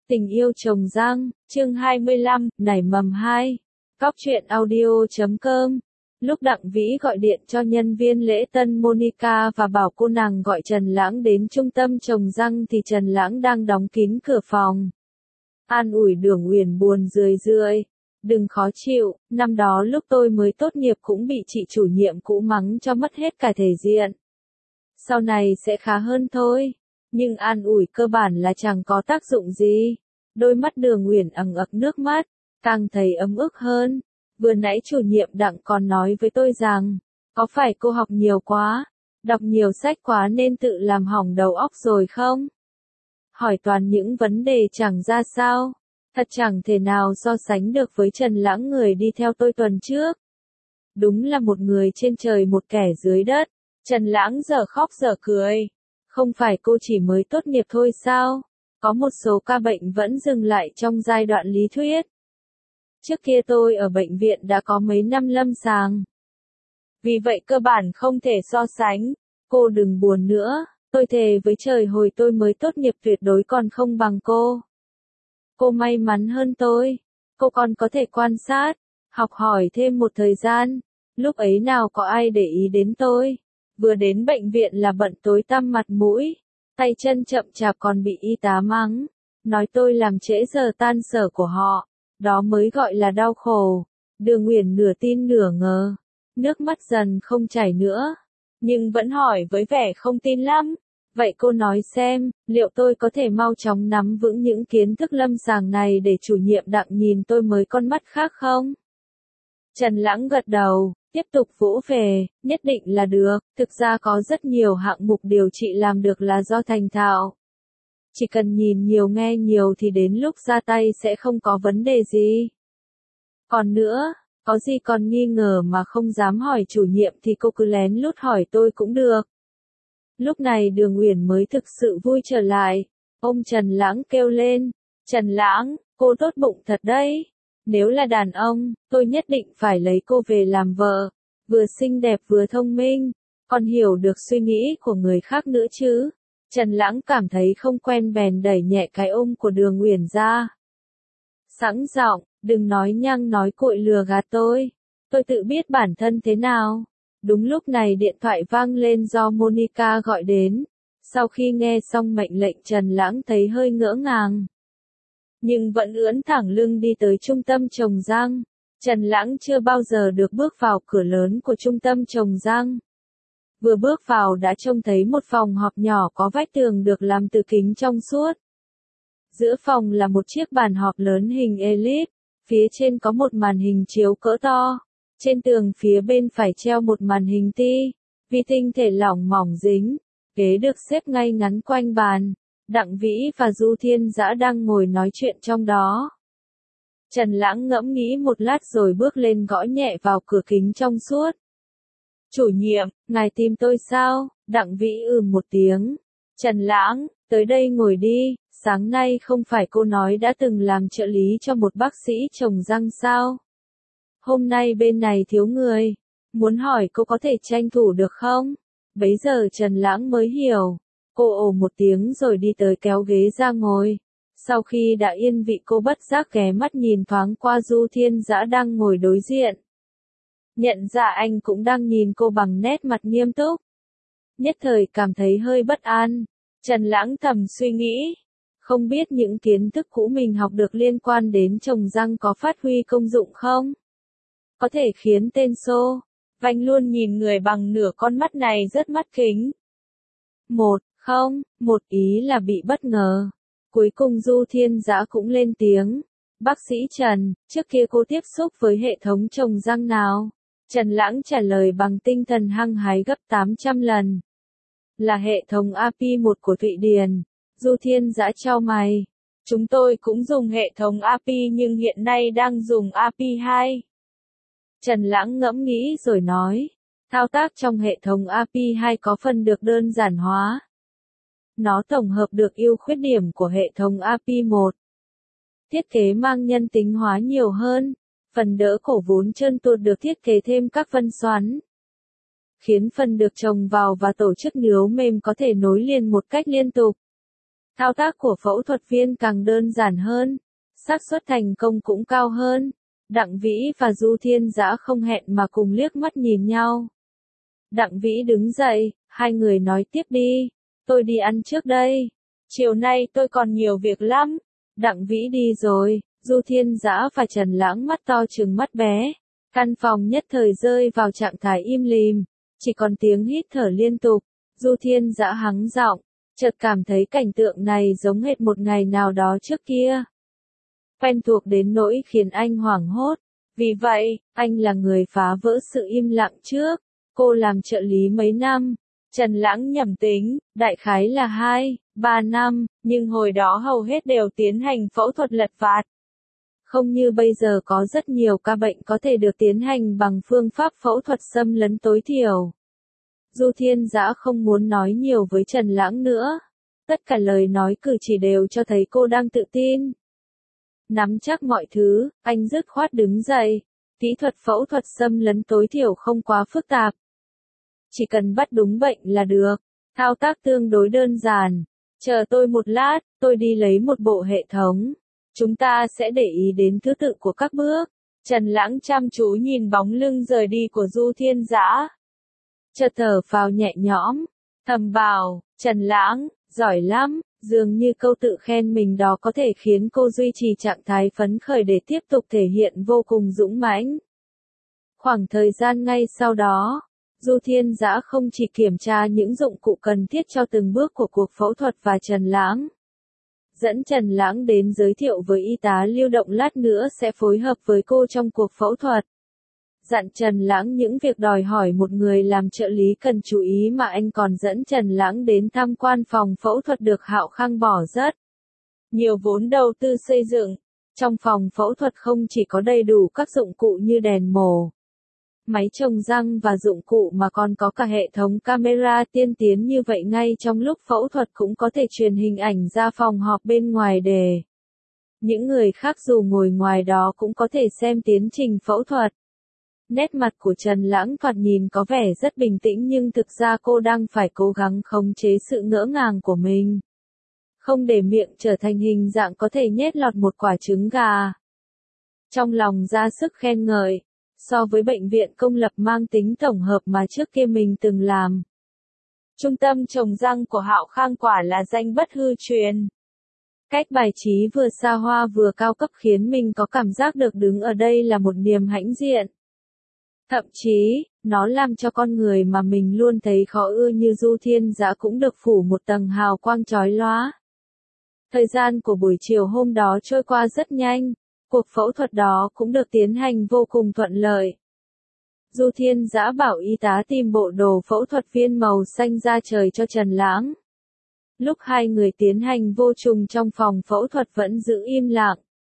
Tình yêu trồng răng, chương 25, nảy mầm 2. Cóc truyện audio.com. Lúc Đặng Vĩ gọi điện cho nhân viên lễ tân Monica và bảo cô nàng gọi Trần Lãng đến trung tâm trồng răng thì Trần Lãng đang đóng kín cửa phòng. An ủi Đường Uyển buồn rười rượi. Đừng khó chịu, năm đó lúc tôi mới tốt nghiệp cũng bị chị chủ nhiệm cũ mắng cho mất hết cả thể diện. Sau này sẽ khá hơn thôi. Nhưng an ủi cơ bản là chẳng có tác dụng gì. Đôi mắt Đường Uyển ẩn ực nước mắt, càng thấy ấm ức hơn. Vừa nãy chủ nhiệm Đặng còn nói với tôi rằng, có phải cô học nhiều quá, đọc nhiều sách quá nên tự làm hỏng đầu óc rồi không? Hỏi toàn những vấn đề chẳng ra sao, thật chẳng thể nào so sánh được với Trần Lãng người đi theo tôi tuần trước. Đúng là một người trên trời một kẻ dưới đất. Trần Lãng giờ khóc giờ cười. Không phải cô chỉ mới tốt nghiệp thôi sao? Có một số ca bệnh vẫn dừng lại trong giai đoạn lý thuyết. Trước kia tôi ở bệnh viện đã có mấy năm lâm sàng. Vì vậy cơ bản không thể so sánh. Cô đừng buồn nữa, tôi thề với trời hồi tôi mới tốt nghiệp tuyệt đối còn không bằng cô. Cô may mắn hơn tôi. Cô còn có thể quan sát, học hỏi thêm một thời gian. Lúc ấy nào có ai để ý đến tôi. Vừa đến bệnh viện là bận tối tăm mặt mũi, tay chân chậm chạp còn bị y tá mắng, nói tôi làm trễ giờ tan sở của họ, đó mới gọi là đau khổ. Đường Uyển nửa tin nửa ngờ, nước mắt dần không chảy nữa, nhưng vẫn hỏi với vẻ không tin lắm. Vậy cô nói xem, liệu tôi có thể mau chóng nắm vững những kiến thức lâm sàng này để chủ nhiệm Đặng nhìn tôi mới con mắt khác không? Trần Lãng gật đầu. Tiếp tục vỗ về, nhất định là được, thực ra có rất nhiều hạng mục điều trị làm được là do thành thạo. Chỉ cần nhìn nhiều nghe nhiều thì đến lúc ra tay sẽ không có vấn đề gì. Còn nữa, có gì còn nghi ngờ mà không dám hỏi chủ nhiệm thì cô cứ lén lút hỏi tôi cũng được. Lúc này Đường Uyển mới thực sự vui trở lại, ôm Trần Lãng kêu lên, Trần Lãng, cô tốt bụng thật đấy. Nếu là đàn ông, tôi nhất định phải lấy cô về làm vợ, vừa xinh đẹp vừa thông minh, còn hiểu được suy nghĩ của người khác nữa chứ. Trần Lãng cảm thấy không quen bèn đẩy nhẹ cái ôm của Đường Uyển ra. Sẵn giọng, đừng nói nhăng nói cuội lừa gạt tôi tự biết bản thân thế nào. Đúng lúc này điện thoại vang lên do Monica gọi đến. Sau khi nghe xong mệnh lệnh Trần Lãng thấy hơi ngỡ ngàng, nhưng vẫn ưỡn thẳng lưng đi tới trung tâm trồng răng. Trần Lãng chưa bao giờ được bước vào cửa lớn của trung tâm trồng răng. Vừa bước vào đã trông thấy một phòng họp nhỏ có vách tường được làm từ kính trong suốt. Giữa phòng là một chiếc bàn họp lớn hình elip, phía trên có một màn hình chiếu cỡ to. Trên tường phía bên phải treo một màn hình vi tinh thể lỏng mỏng dính, ghế được xếp ngay ngắn quanh bàn. Đặng Vĩ và Du Thiên Dã đang ngồi nói chuyện trong đó. Trần Lãng ngẫm nghĩ một lát rồi bước lên gõ nhẹ vào cửa kính trong suốt. Chủ nhiệm, ngài tìm tôi sao? Đặng Vĩ một tiếng. Trần Lãng, tới đây ngồi đi, sáng nay không phải cô nói đã từng làm trợ lý cho một bác sĩ trồng răng sao? Hôm nay bên này thiếu người, muốn hỏi cô có thể tranh thủ được không? Bấy giờ Trần Lãng mới hiểu. Cô ồ một tiếng rồi đi tới kéo ghế ra ngồi. Sau khi đã yên vị cô bất giác ghé mắt nhìn thoáng qua Du Thiên Dã đang ngồi đối diện. Nhận ra anh cũng đang nhìn cô bằng nét mặt nghiêm túc. Nhất thời cảm thấy hơi bất an. Trần Lãng thầm suy nghĩ. Không biết những kiến thức cũ mình học được liên quan đến trồng răng có phát huy công dụng không? Có thể khiến tên Xô Vanh luôn nhìn người bằng nửa con mắt này rất mắt kính. Một ý là bị bất ngờ. Cuối cùng Du Thiên Dã cũng lên tiếng. Bác sĩ Trần, trước kia cô tiếp xúc với hệ thống trồng răng nào? Trần Lãng trả lời bằng tinh thần hăng hái gấp 800 lần. Là hệ thống API1 của Thụy Điển. Du Thiên Dã chau mày. Chúng tôi cũng dùng hệ thống API nhưng hiện nay đang dùng API2. Trần Lãng ngẫm nghĩ rồi nói. Thao tác trong hệ thống API2 có phần được đơn giản hóa. Nó tổng hợp được ưu khuyết điểm của hệ thống API1. Thiết kế mang nhân tính hóa nhiều hơn. Phần đỡ cổ vốn trơn tuột được thiết kế thêm các phân xoắn. Khiến phần được trồng vào và tổ chức níu mềm có thể nối liền một cách liên tục. Thao tác của phẫu thuật viên càng đơn giản hơn, xác suất thành công cũng cao hơn. Đặng Vĩ và Du Thiên Dã không hẹn mà cùng liếc mắt nhìn nhau. Đặng Vĩ đứng dậy, hai người nói tiếp đi, tôi đi ăn trước đây. Chiều nay tôi còn nhiều việc lắm. Đặng Vĩ đi rồi, Du Thiên Dã và Trần Lãng mắt to trừng mắt bé. Căn phòng nhất thời rơi vào trạng thái im lìm, chỉ còn tiếng hít thở liên tục. Du Thiên Dã hắng giọng, chợt cảm thấy cảnh tượng này giống hệt một ngày nào đó trước kia. Quen thuộc đến nỗi khiến anh hoảng hốt. Vì vậy, anh là người phá vỡ sự im lặng trước. Cô làm trợ lý mấy năm. Trần Lãng nhẩm tính, đại khái là 2-3 năm, nhưng hồi đó hầu hết đều tiến hành phẫu thuật lật vạt. Không như bây giờ có rất nhiều ca bệnh có thể được tiến hành bằng phương pháp phẫu thuật xâm lấn tối thiểu. Du Thiên Dã không muốn nói nhiều với Trần Lãng nữa. Tất cả lời nói cử chỉ đều cho thấy cô đang tự tin. Nắm chắc mọi thứ, anh dứt khoát đứng dậy. Kỹ thuật phẫu thuật xâm lấn tối thiểu không quá phức tạp. Chỉ cần bắt đúng bệnh là được. Thao tác tương đối đơn giản. Chờ tôi một lát, tôi đi lấy một bộ hệ thống. Chúng ta sẽ để ý đến thứ tự của các bước. Trần Lãng chăm chú nhìn bóng lưng rời đi của Du Thiên Dã. Chợt thở phào nhẹ nhõm, thầm bảo, Trần Lãng, giỏi lắm, dường như câu tự khen mình đó có thể khiến cô duy trì trạng thái phấn khởi để tiếp tục thể hiện vô cùng dũng mãnh. Khoảng thời gian ngay sau đó, Du Thiên Dã không chỉ kiểm tra những dụng cụ cần thiết cho từng bước của cuộc phẫu thuật và Trần Lãng. Dẫn Trần Lãng đến giới thiệu với y tá lưu động lát nữa sẽ phối hợp với cô trong cuộc phẫu thuật. Dặn Trần Lãng những việc đòi hỏi một người làm trợ lý cần chú ý mà anh còn dẫn Trần Lãng đến tham quan phòng phẫu thuật được Hạo Khang bỏ rất nhiều vốn đầu tư xây dựng. Trong phòng phẫu thuật không chỉ có đầy đủ các dụng cụ như đèn mổ, máy trồng răng và dụng cụ mà còn có cả hệ thống camera tiên tiến như vậy, ngay trong lúc phẫu thuật cũng có thể truyền hình ảnh ra phòng họp bên ngoài để những người khác dù ngồi ngoài đó cũng có thể xem tiến trình phẫu thuật. Nét mặt của Trần Lãng thoạt nhìn có vẻ rất bình tĩnh nhưng thực ra cô đang phải cố gắng khống chế sự ngỡ ngàng của mình. Không để miệng trở thành hình dạng có thể nhét lọt một quả trứng gà. Trong lòng ra sức khen ngợi, so với bệnh viện công lập mang tính tổng hợp mà trước kia mình từng làm. Trung tâm trồng răng của Hạo Khang quả là danh bất hư truyền. Cách bài trí vừa xa hoa vừa cao cấp khiến mình có cảm giác được đứng ở đây là một niềm hãnh diện. Thậm chí, nó làm cho con người mà mình luôn thấy khó ưa như Du Thiên Dã cũng được phủ một tầng hào quang chói lóa. Thời gian của buổi chiều hôm đó trôi qua rất nhanh, cuộc phẫu thuật đó cũng được tiến hành vô cùng thuận lợi. Du Thiên Dã bảo y tá tìm bộ đồ phẫu thuật viên màu xanh da trời cho Trần Lãng. Lúc hai người tiến hành vô trùng trong phòng phẫu thuật vẫn giữ im lặng.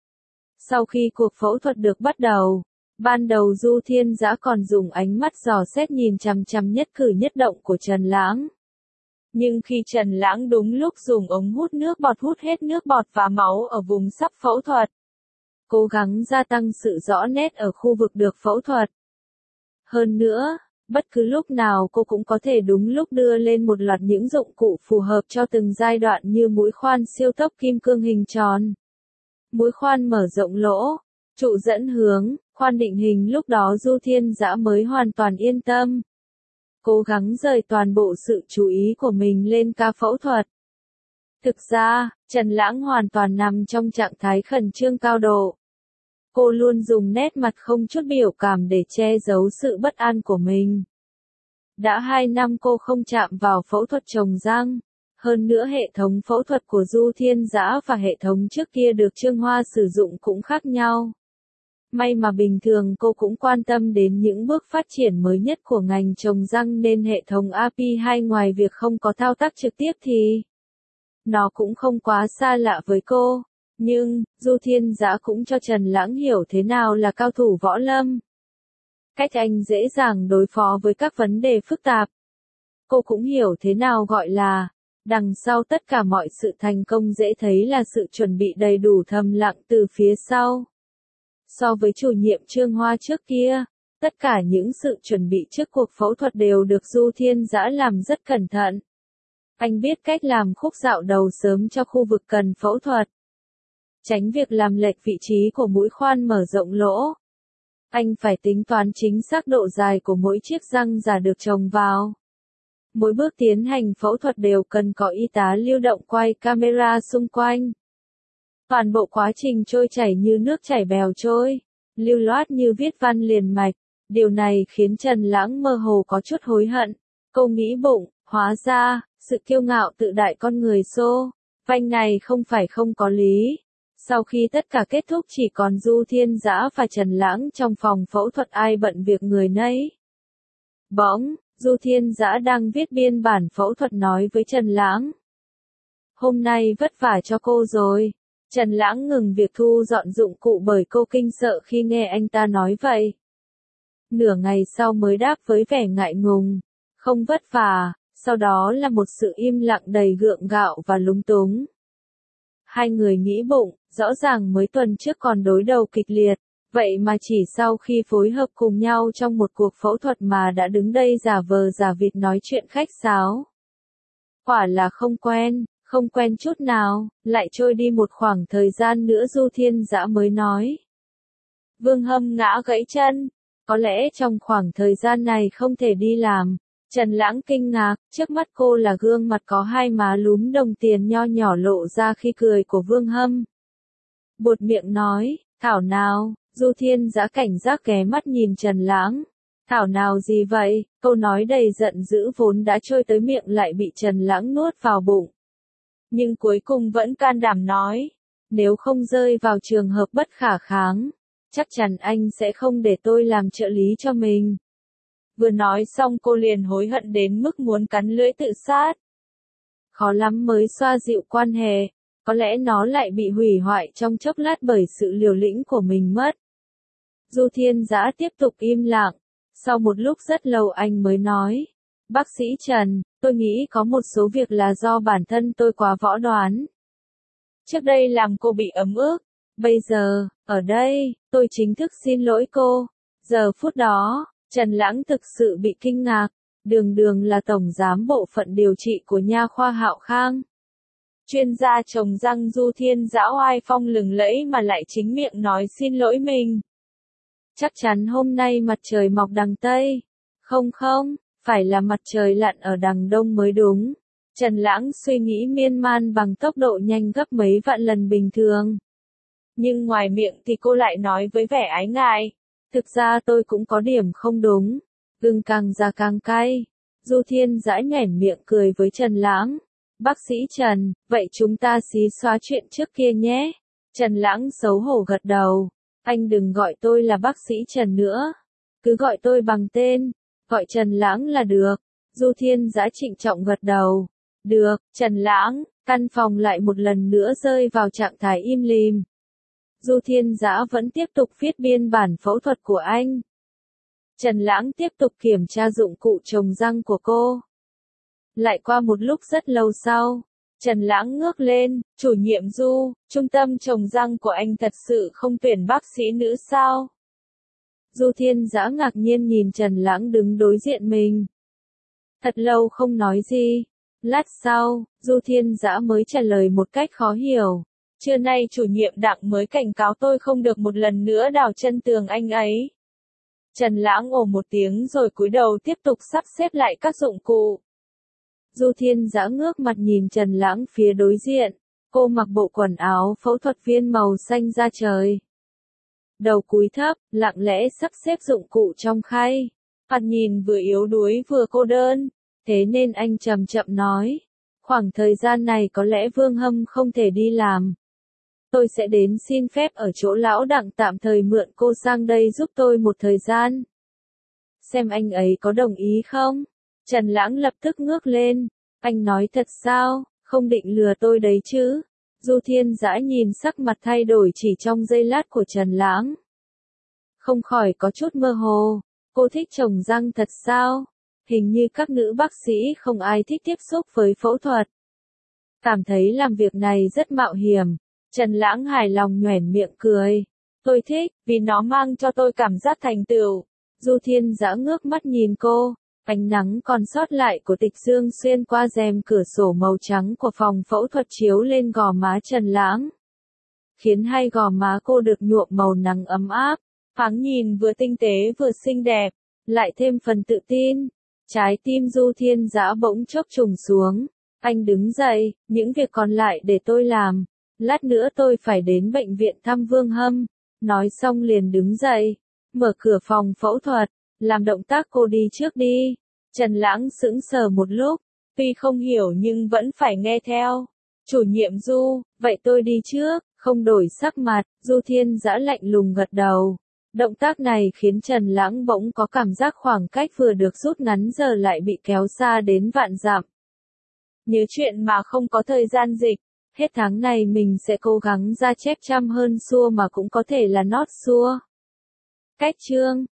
Sau khi cuộc phẫu thuật được bắt đầu, ban đầu Du Thiên Dã còn dùng ánh mắt dò xét nhìn chằm chằm nhất cử nhất động của Trần Lãng. Nhưng khi Trần Lãng đúng lúc dùng ống hút nước bọt hút hết nước bọt và máu ở vùng sắp phẫu thuật, cố gắng gia tăng sự rõ nét ở khu vực được phẫu thuật. Hơn nữa, bất cứ lúc nào cô cũng có thể đúng lúc đưa lên một loạt những dụng cụ phù hợp cho từng giai đoạn như mũi khoan siêu tốc kim cương hình tròn, mũi khoan mở rộng lỗ, trụ dẫn hướng, khoan định hình. Lúc đó Du Thiên Dã mới hoàn toàn yên tâm. Cố gắng rời toàn bộ sự chú ý của mình lên ca phẫu thuật. Thực ra, Trần Lãng hoàn toàn nằm trong trạng thái khẩn trương cao độ. Cô luôn dùng nét mặt không chút biểu cảm để che giấu sự bất an của mình. Đã 2 năm cô không chạm vào phẫu thuật trồng răng. Hơn nữa hệ thống phẫu thuật của Du Thiên Dã và hệ thống trước kia được Trương Hoa sử dụng cũng khác nhau. May mà bình thường cô cũng quan tâm đến những bước phát triển mới nhất của ngành trồng răng nên hệ thống AP2 ngoài việc không có thao tác trực tiếp thì nó cũng không quá xa lạ với cô. Nhưng, Du Thiên Dã cũng cho Trần Lãng hiểu thế nào là cao thủ võ lâm. Cách anh dễ dàng đối phó với các vấn đề phức tạp. Cô cũng hiểu thế nào gọi là, đằng sau tất cả mọi sự thành công dễ thấy là sự chuẩn bị đầy đủ thầm lặng từ phía sau. So với chủ nhiệm Trương Hoa trước kia, tất cả những sự chuẩn bị trước cuộc phẫu thuật đều được Du Thiên Dã làm rất cẩn thận. Anh biết cách làm khúc dạo đầu sớm cho khu vực cần phẫu thuật. Tránh việc làm lệch vị trí của mũi khoan mở rộng lỗ. Anh phải tính toán chính xác độ dài của mỗi chiếc răng giả được trồng vào. Mỗi bước tiến hành phẫu thuật đều cần có y tá lưu động quay camera xung quanh. Toàn bộ quá trình trôi chảy như nước chảy bèo trôi, lưu loát như viết văn liền mạch. Điều này khiến Trần Lãng mơ hồ có chút hối hận. Cô nghĩ bụng, hóa ra, sự kiêu ngạo tự đại con người xô vanh này không phải không có lý. Sau khi tất cả kết thúc chỉ còn Du Thiên Dã và Trần Lãng trong phòng phẫu thuật ai bận việc người nấy. Bỗng, Du Thiên Dã đang viết biên bản phẫu thuật nói với Trần Lãng. Hôm nay vất vả cho cô rồi. Trần Lãng ngừng việc thu dọn dụng cụ bởi cô kinh sợ khi nghe anh ta nói vậy. Nửa ngày sau mới đáp với vẻ ngại ngùng. Không vất vả, sau đó là một sự im lặng đầy gượng gạo và lúng túng. Hai người nghĩ bụng, rõ ràng mới tuần trước còn đối đầu kịch liệt, vậy mà chỉ sau khi phối hợp cùng nhau trong một cuộc phẫu thuật mà đã đứng đây giả vờ giả vịt nói chuyện khách sáo. Quả là không quen chút nào, lại trôi đi một khoảng thời gian nữa Du Thiên Dã mới nói. Vương Hâm ngã gãy chân, có lẽ trong khoảng thời gian này không thể đi làm. Trần Lãng kinh ngạc, trước mắt cô là gương mặt có hai má lúm đồng tiền nho nhỏ lộ ra khi cười của Vương Hâm. Buột miệng nói, thảo nào, Du Thiên Dã cảnh giác ghé mắt nhìn Trần Lãng. Thảo nào gì vậy, câu nói đầy giận dữ vốn đã trôi tới miệng lại bị Trần Lãng nuốt vào bụng. Nhưng cuối cùng vẫn can đảm nói, nếu không rơi vào trường hợp bất khả kháng, chắc chắn anh sẽ không để tôi làm trợ lý cho mình. Vừa nói xong cô liền hối hận đến mức muốn cắn lưỡi tự sát. Khó lắm mới xoa dịu quan hệ, có lẽ nó lại bị hủy hoại trong chốc lát bởi sự liều lĩnh của mình mất. Du Thiên Dã tiếp tục im lặng, sau một lúc rất lâu anh mới nói, bác sĩ Trần, tôi nghĩ có một số việc là do bản thân tôi quá võ đoán. Trước đây làm cô bị ấm ức, bây giờ, ở đây, tôi chính thức xin lỗi cô. Giờ phút đó, Trần Lãng thực sự bị kinh ngạc, đường là tổng giám bộ phận điều trị của nha khoa Hạo Khang. Chuyên gia trồng răng Du Thiên Dã oai phong lừng lẫy mà lại chính miệng nói xin lỗi mình. Chắc chắn hôm nay mặt trời mọc đằng Tây. Không, phải là mặt trời lặn ở đằng Đông mới đúng. Trần Lãng suy nghĩ miên man bằng tốc độ nhanh gấp mấy vạn lần bình thường. Nhưng ngoài miệng thì cô lại nói với vẻ ái ngại. Thực ra tôi cũng có điểm không đúng. Gừng càng già càng cay. Du Thiên Dã nhoẻn miệng cười với Trần Lãng. Bác sĩ Trần, vậy chúng ta xí xóa chuyện trước kia nhé. Trần Lãng xấu hổ gật đầu. Anh đừng gọi tôi là bác sĩ Trần nữa. Cứ gọi tôi bằng tên. Gọi Trần Lãng là được. Du Thiên Dã trịnh trọng gật đầu. Được, Trần Lãng. Căn phòng lại một lần nữa rơi vào trạng thái im lìm. Du Thiên Dã vẫn tiếp tục viết biên bản phẫu thuật của anh. Trần Lãng tiếp tục kiểm tra dụng cụ trồng răng của cô. Lại qua một lúc rất lâu sau, Trần Lãng ngước lên, chủ nhiệm Du, trung tâm trồng răng của anh thật sự không tuyển bác sĩ nữ sao? Du Thiên Dã ngạc nhiên nhìn Trần Lãng đứng đối diện mình. Thật lâu không nói gì. Lát sau, Du Thiên Dã mới trả lời một cách khó hiểu. Trưa nay chủ nhiệm Đặng mới cảnh cáo tôi không được một lần nữa đào chân tường anh ấy. Trần Lãng ồ một tiếng rồi cúi đầu tiếp tục sắp xếp lại các dụng cụ. Du Thiên Dã ngước mặt nhìn Trần Lãng phía đối diện. Cô mặc bộ quần áo phẫu thuật viên màu xanh da trời. Đầu cúi thấp, lặng lẽ sắp xếp dụng cụ trong khay. Mặt nhìn vừa yếu đuối vừa cô đơn. Thế nên anh chậm chậm nói. Khoảng thời gian này có lẽ Vương Hâm không thể đi làm. Tôi sẽ đến xin phép ở chỗ lão Đặng tạm thời mượn cô sang đây giúp tôi một thời gian. Xem anh ấy có đồng ý không? Trần Lãng lập tức ngước lên. Anh nói thật sao? Không định lừa tôi đấy chứ? Du Thiên Dã nhìn sắc mặt thay đổi chỉ trong giây lát của Trần Lãng. Không khỏi có chút mơ hồ. Cô thích trồng răng thật sao? Hình như các nữ bác sĩ không ai thích tiếp xúc với phẫu thuật. Cảm thấy làm việc này rất mạo hiểm. Trần Lãng hài lòng nhoẻn miệng cười. Tôi thích, vì nó mang cho tôi cảm giác thành tựu. Du Thiên Dã ngước mắt nhìn cô. Ánh nắng còn sót lại của Tịch Dương xuyên qua rèm cửa sổ màu trắng của phòng phẫu thuật chiếu lên gò má Trần Lãng, khiến hai gò má cô được nhuộm màu nắng ấm áp, thoáng nhìn vừa tinh tế vừa xinh đẹp, lại thêm phần tự tin. Trái tim Du Thiên Dã bỗng chốc trùng xuống. Anh đứng dậy, những việc còn lại để tôi làm. Lát nữa tôi phải đến bệnh viện thăm Vương Hâm. Nói xong liền đứng dậy, mở cửa phòng phẫu thuật, làm động tác cô đi trước đi. Trần Lãng sững sờ một lúc, tuy không hiểu nhưng vẫn phải nghe theo. Chủ nhiệm Du, vậy tôi đi trước, không đổi sắc mặt, Du Thiên Dã lạnh lùng gật đầu. Động tác này khiến Trần Lãng bỗng có cảm giác khoảng cách vừa được rút ngắn giờ lại bị kéo xa đến vạn dặm. Nhớ chuyện mà không có thời gian dịch, hết tháng này mình sẽ cố gắng ra chép chăm hơn xua mà cũng có thể là nót xua. Cách chương